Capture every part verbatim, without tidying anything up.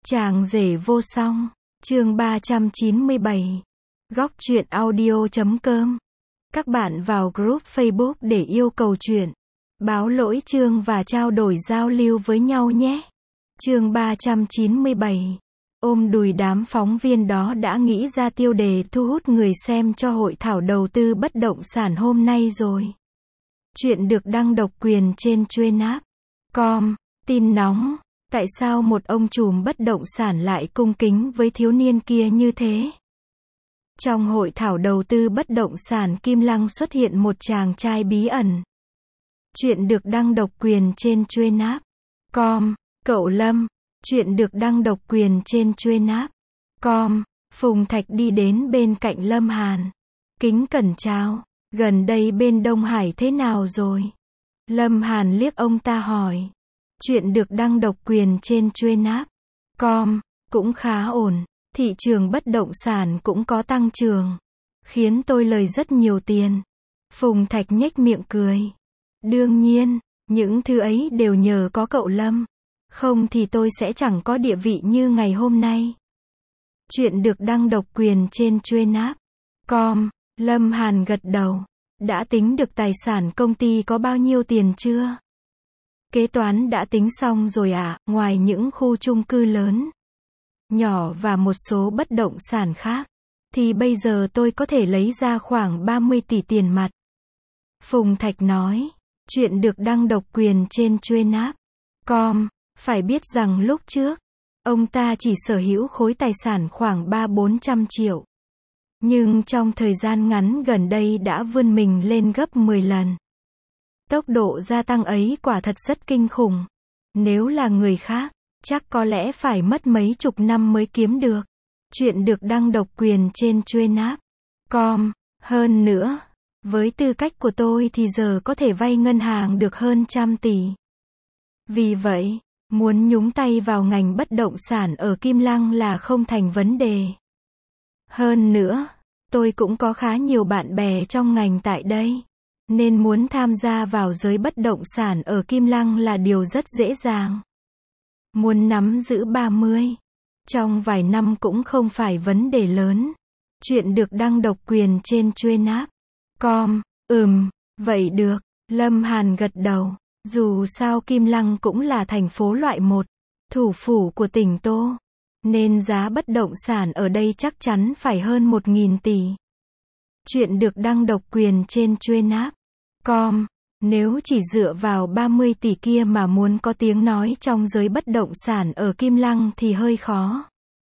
Chàng rể vô song, chương ba trăm chín mươi bảy. Góc truyện audio chấm com. Các bạn vào group Facebook để yêu cầu truyện, báo lỗi chương và trao đổi giao lưu với nhau nhé. Chương ba trăm chín mươi bảy. Ôm đùi đám phóng viên đó đã nghĩ ra tiêu đề thu hút người xem cho hội thảo đầu tư bất động sản hôm nay rồi. Chuyện được đăng độc quyền trên Chuyên.app chấm com. Tin nóng. Tại sao một ông trùm bất động sản lại cung kính với thiếu niên kia như thế? Trong hội thảo đầu tư bất động sản Kim Lăng xuất hiện một chàng trai bí ẩn. Chuyện được đăng độc quyền trên Chuyên.app chấm com. Cậu Lâm. Chuyện được đăng độc quyền trên Chuyên.app chấm com. Phùng Thạch đi đến bên cạnh Lâm Hàn. Kính cẩn chào. Gần đây bên Đông Hải thế nào rồi? Lâm Hàn liếc ông ta hỏi. Chuyện được đăng độc quyền trên Chuyên.app chấm com. Cũng khá ổn. Thị trường bất động sản cũng có tăng trưởng. Khiến tôi lời rất nhiều tiền. Phùng Thạch nhếch miệng cười. Đương nhiên, những thứ ấy đều nhờ có cậu Lâm. Không thì tôi sẽ chẳng có địa vị như ngày hôm nay. Chuyện được đăng độc quyền trên Chuyên.app chấm com. Lâm Hàn gật đầu. Đã tính được tài sản công ty có bao nhiêu tiền chưa? Kế toán đã tính xong rồi ạ, à, ngoài những khu chung cư lớn, nhỏ và một số bất động sản khác, thì bây giờ tôi có thể lấy ra khoảng ba mươi tỷ tiền mặt. Phùng Thạch nói. Chuyện được đăng độc quyền trên Chuyên.app chấm com. Phải biết rằng lúc trước, ông ta chỉ sở hữu khối tài sản khoảng ba bốn trăm triệu. Nhưng trong thời gian ngắn gần đây đã vươn mình lên gấp mười lần. Tốc độ gia tăng ấy quả thật rất kinh khủng. Nếu là người khác, chắc có lẽ phải mất mấy chục năm mới kiếm được. Chuyện được đăng độc quyền trên Chuyên.app chấm com. Hơn nữa, với tư cách của tôi thì giờ có thể vay ngân hàng được hơn trăm tỷ. Vì vậy, muốn nhúng tay vào ngành bất động sản ở Kim Lăng là không thành vấn đề. Hơn nữa, tôi cũng có khá nhiều bạn bè trong ngành tại đây. Nên muốn tham gia vào giới bất động sản ở Kim Lăng là điều rất dễ dàng. Muốn nắm giữ ba mươi trong vài năm cũng không phải vấn đề lớn. Chuyện được đăng độc quyền trên Chuyên.app chấm com. Ừm, vậy được. Lâm Hàn gật đầu. Dù sao Kim Lăng cũng là thành phố loại một, thủ phủ của tỉnh Tô. Nên giá bất động sản ở đây chắc chắn phải hơn một nghìn tỷ. Chuyện được đăng độc quyền trên Chuyên.app chấm com. Nếu chỉ dựa vào ba mươi tỷ kia mà muốn có tiếng nói trong giới bất động sản ở Kim Lăng thì hơi khó.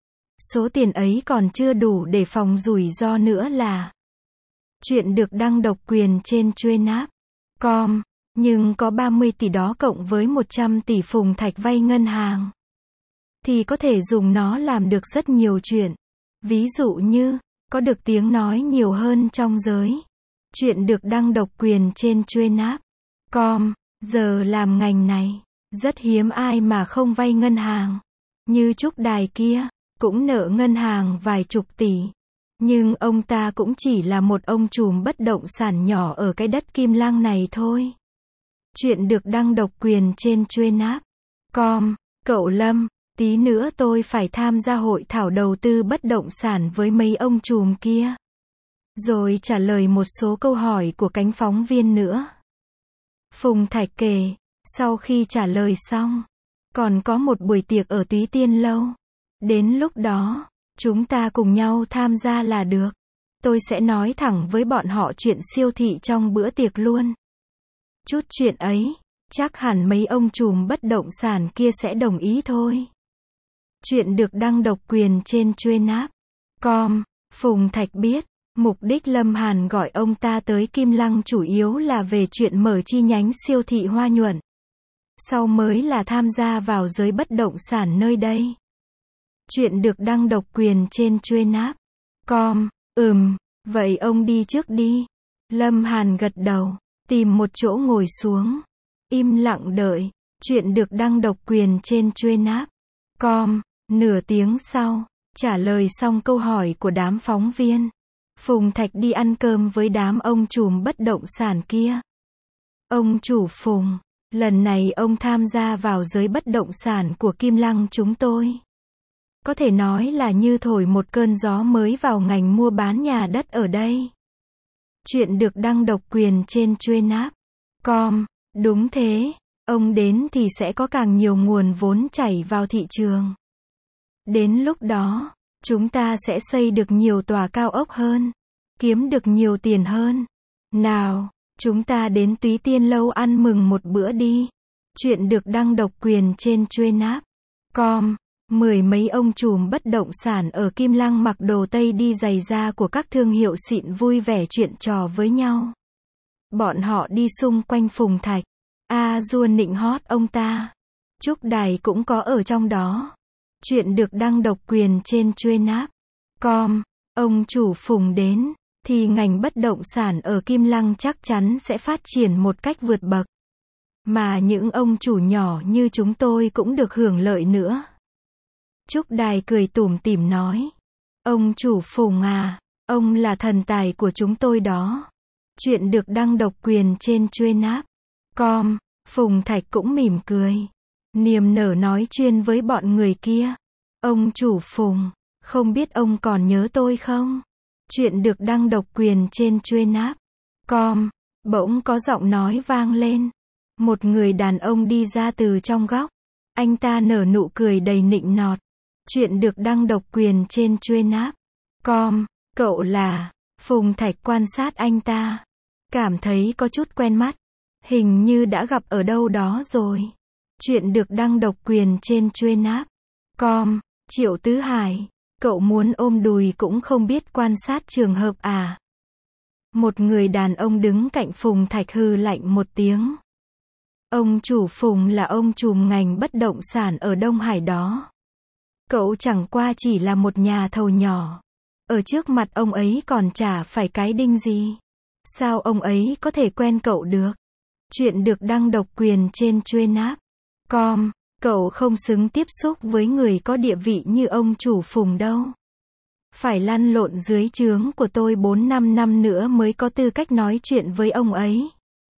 Số tiền ấy còn chưa đủ để phòng rủi ro nữa là. Chuyện được đăng độc quyền trên Chuyên.app chấm com. Nhưng có ba mươi tỷ đó cộng với một trăm tỷ Phùng Thạch vay ngân hàng, thì có thể dùng nó làm được rất nhiều chuyện. Ví dụ như, có được tiếng nói nhiều hơn trong giới. Chuyện được đăng độc quyền trên Chuyên.app chấm com. Giờ làm ngành này, rất hiếm ai mà không vay ngân hàng. Như Trúc Đài kia, cũng nợ ngân hàng vài chục tỷ. Nhưng ông ta cũng chỉ là một ông trùm bất động sản nhỏ ở cái đất Kim Lăng này thôi. Chuyện được đăng độc quyền trên Chuyên.app chấm com. Cậu Lâm, tí nữa tôi phải tham gia hội thảo đầu tư bất động sản với mấy ông trùm kia. Rồi trả lời một số câu hỏi của cánh phóng viên nữa. Phùng Thạch kể, sau khi trả lời xong, còn có một buổi tiệc ở Túy Tiên Lâu. Đến lúc đó, chúng ta cùng nhau tham gia là được. Tôi sẽ nói thẳng với bọn họ chuyện siêu thị trong bữa tiệc luôn. Chút chuyện ấy, chắc hẳn mấy ông trùm bất động sản kia sẽ đồng ý thôi. Chuyện được đăng độc quyền trên Chuyên.app chấm com. Phùng Thạch biết, mục đích Lâm Hàn gọi ông ta tới Kim Lăng chủ yếu là về chuyện mở chi nhánh siêu thị Hoa Nhuận. Sau mới là tham gia vào giới bất động sản nơi đây. Chuyện được đăng độc quyền trên Chuyên.app chấm com. Ừm, vậy ông đi trước đi. Lâm Hàn gật đầu, tìm một chỗ ngồi xuống. Im lặng đợi. Chuyện được đăng độc quyền trên Chuyên.app chấm com. Nửa tiếng sau, trả lời xong câu hỏi của đám phóng viên, Phùng Thạch đi ăn cơm với đám ông trùm bất động sản kia. Ông chủ Phùng, lần này ông tham gia vào giới bất động sản của Kim Lăng chúng tôi. Có thể nói là như thổi một cơn gió mới vào ngành mua bán nhà đất ở đây. Chuyện được đăng độc quyền trên chuyên app chấm com. Đúng thế, ông đến thì sẽ có càng nhiều nguồn vốn chảy vào thị trường. Đến lúc đó, chúng ta sẽ xây được nhiều tòa cao ốc hơn, kiếm được nhiều tiền hơn. Nào, chúng ta đến Túy Tiên Lâu ăn mừng một bữa đi. Chuyện được đăng độc quyền trên chuyên app chấm com. Mười mấy ông trùm bất động sản ở Kim Lăng mặc đồ Tây đi giày da của các thương hiệu xịn vui vẻ chuyện trò với nhau. Bọn họ đi xung quanh Phùng Thạch. A dua nịnh hót ông ta. Trúc Đài cũng có ở trong đó. Chuyện được đăng độc quyền trên chuyên app chấm com. Ông chủ Phùng đến, thì ngành bất động sản ở Kim Lăng chắc chắn sẽ phát triển một cách vượt bậc. Mà những ông chủ nhỏ như chúng tôi cũng được hưởng lợi nữa. Trúc Đài cười tủm tỉm nói. Ông chủ Phùng à, ông là thần tài của chúng tôi đó. Chuyện được đăng độc quyền trên chuyên app chấm com. Phùng Thạch cũng mỉm cười, niềm nở nói chuyên với bọn người kia. Ông chủ Phùng, không biết ông còn nhớ tôi không? Chuyện được đăng độc quyền trên chuyên app chấm com. Bỗng có giọng nói vang lên. Một người đàn ông đi ra từ trong góc. Anh ta nở nụ cười đầy nịnh nọt. Chuyện được đăng độc quyền trên chuyên app chấm com. Cậu là? Phùng Thạch quan sát anh ta, cảm thấy có chút quen mắt. Hình như đã gặp ở đâu đó rồi. Chuyện được đăng độc quyền trên chuyên app chấm com. Triệu Tứ Hải, cậu muốn ôm đùi cũng không biết quan sát trường hợp à? Một người đàn ông đứng cạnh Phùng Thạch hừ lạnh một tiếng. Ông chủ Phùng là ông trùm ngành bất động sản ở Đông Hải đó. Cậu chẳng qua chỉ là một nhà thầu nhỏ. Ở trước mặt ông ấy còn chả phải cái đinh gì. Sao ông ấy có thể quen cậu được? Chuyện được đăng độc quyền trên chuyên app chấm com. Cậu không xứng tiếp xúc với người có địa vị như ông chủ Phùng đâu. Phải lăn lộn dưới trướng của tôi bốn năm năm nữa mới có tư cách nói chuyện với ông ấy.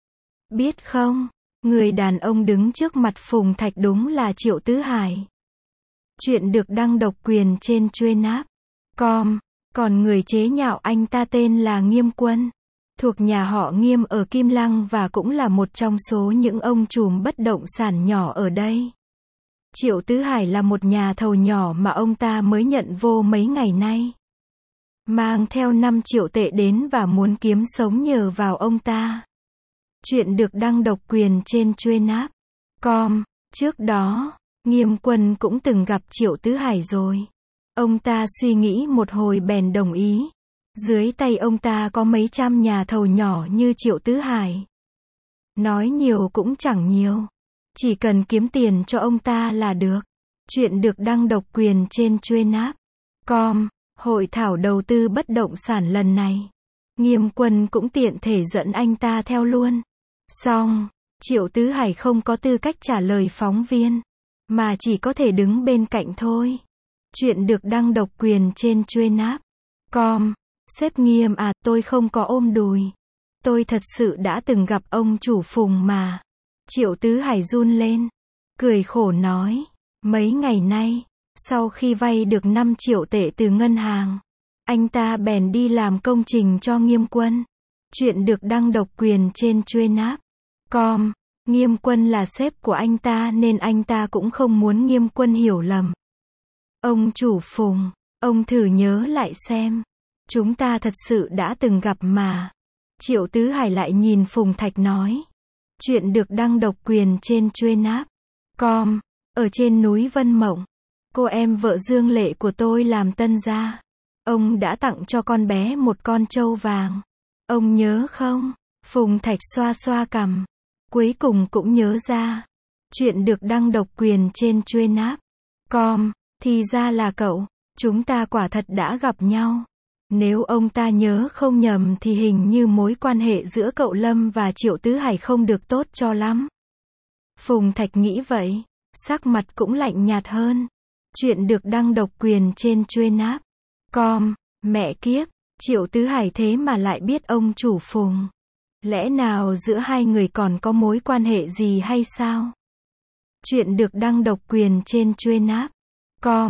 Biết không, người đàn ông đứng trước mặt Phùng Thạch đúng là Triệu Tứ Hải. Chuyện được đăng độc quyền trên chuyên app chấm com. Còn người chế nhạo anh ta tên là Nghiêm Quân, thuộc nhà họ Nghiêm ở Kim Lăng và cũng là một trong số những ông trùm bất động sản nhỏ ở đây. Triệu Tứ Hải là một nhà thầu nhỏ mà ông ta mới nhận vô mấy ngày nay. Mang theo năm triệu tệ đến và muốn kiếm sống nhờ vào ông ta. Chuyện được đăng độc quyền trên chuyên app chấm com. Trước đó, Nghiêm Quân cũng từng gặp Triệu Tứ Hải rồi. Ông ta suy nghĩ một hồi bèn đồng ý. Dưới tay ông ta có mấy trăm nhà thầu nhỏ như Triệu Tứ Hải. Nói nhiều cũng chẳng nhiều. Chỉ cần kiếm tiền cho ông ta là được. Chuyện được đăng độc quyền trên chuyên app chấm com. Hội thảo đầu tư bất động sản lần này, Nghiêm Quân cũng tiện thể dẫn anh ta theo luôn. Xong, Triệu Tứ Hải không có tư cách trả lời phóng viên, mà chỉ có thể đứng bên cạnh thôi. Chuyện được đăng độc quyền trên chuyên app chấm com. Sếp Nghiêm à, tôi không có ôm đùi. Tôi thật sự đã từng gặp ông chủ Phùng mà. Triệu Tứ Hải run lên, cười khổ nói, mấy ngày nay, sau khi vay được năm triệu tệ từ ngân hàng, anh ta bèn đi làm công trình cho Nghiêm Quân. Chuyện được đăng độc quyền trên chuyên app chấm com. Nghiêm Quân là sếp của anh ta nên anh ta cũng không muốn Nghiêm Quân hiểu lầm. Ông chủ Phùng, ông thử nhớ lại xem. Chúng ta thật sự đã từng gặp mà. Triệu Tứ Hải lại nhìn Phùng Thạch nói. Chuyện được đăng độc quyền trên chuyên app chấm com. Ở trên núi Vân Mộng, cô em vợ Dương Lệ của tôi làm tân gia. Ông đã tặng cho con bé một con trâu vàng. Ông nhớ không? Phùng Thạch xoa xoa cằm. Cuối cùng cũng nhớ ra. Chuyện được đăng độc quyền trên chuyên app chấm com. Thì ra là cậu. Chúng ta quả thật đã gặp nhau. Nếu ông ta nhớ không nhầm thì hình như mối quan hệ giữa cậu Lâm và Triệu Tứ Hải không được tốt cho lắm. Phùng Thạch nghĩ vậy. Sắc mặt cũng lạnh nhạt hơn. Chuyện được đăng độc quyền trên chuyên app chấm com. Mẹ kiếp, Triệu Tứ Hải thế mà lại biết ông chủ Phùng. Lẽ nào giữa hai người còn có mối quan hệ gì hay sao? Chuyện được đăng độc quyền trên chuyên app chấm com.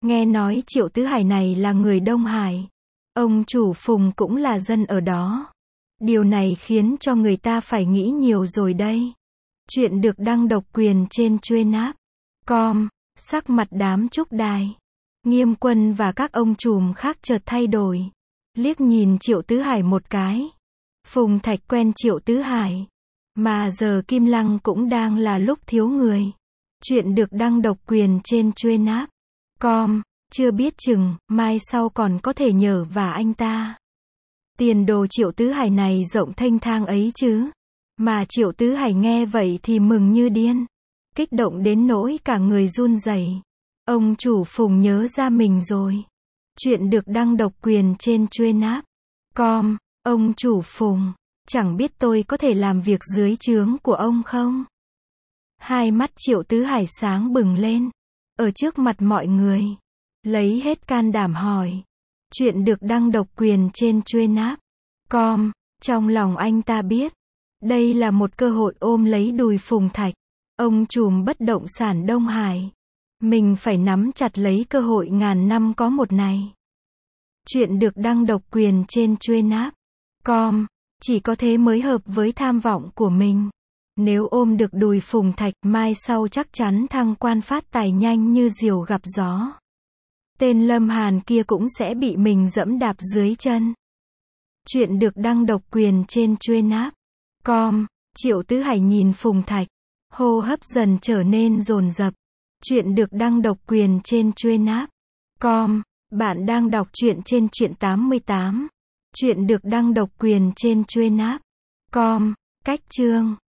Nghe nói Triệu Tứ Hải này là người Đông Hải. Ông chủ Phùng cũng là dân ở đó. Điều này khiến cho người ta phải nghĩ nhiều rồi đây. Chuyện được đăng độc quyền trên chuyên app com. Sắc mặt đám Trúc Đài, Nghiêm Quân và các ông trùm khác chợt thay đổi. Liếc nhìn Triệu Tứ Hải một cái. Phùng Thạch quen Triệu Tứ Hải. Mà giờ Kim Lăng cũng đang là lúc thiếu người. Chuyện được đăng độc quyền trên chuyên app com. Chưa biết chừng, mai sau còn có thể nhờ vả anh ta. Tiền đồ Triệu Tứ Hải này rộng thênh thang ấy chứ. Mà Triệu Tứ Hải nghe vậy thì mừng như điên. Kích động đến nỗi cả người run rẩy. Ông chủ Phùng nhớ ra mình rồi. Chuyện được đăng độc quyền trên chuyên app com. Ông chủ Phùng, chẳng biết tôi có thể làm việc dưới trướng của ông không? Hai mắt Triệu Tứ Hải sáng bừng lên. Ở trước mặt mọi người. Lấy hết can đảm hỏi. Chuyện được đăng độc quyền trên chuyên app com. Trong lòng anh ta biết. Đây là một cơ hội ôm lấy đùi Phùng Thạch. Ông trùm bất động sản Đông Hải. Mình phải nắm chặt lấy cơ hội ngàn năm có một này. Chuyện được đăng độc quyền trên chuyên app com. Chỉ có thế mới hợp với tham vọng của mình. Nếu ôm được đùi Phùng Thạch, mai sau chắc chắn thăng quan phát tài nhanh như diều gặp gió. Tên Lâm Hàn kia cũng sẽ bị mình dẫm đạp dưới chân. Chuyện được đăng độc quyền trên chuyên app com. Triệu Tứ Hải nhìn Phùng Thạch. Hô hấp dần trở nên dồn dập. Chuyện được đăng độc quyền trên chuyên app com. Bạn đang đọc truyện trên truyện tám mươi tám. Chuyện được đăng độc quyền trên chuyên app com. Cách chương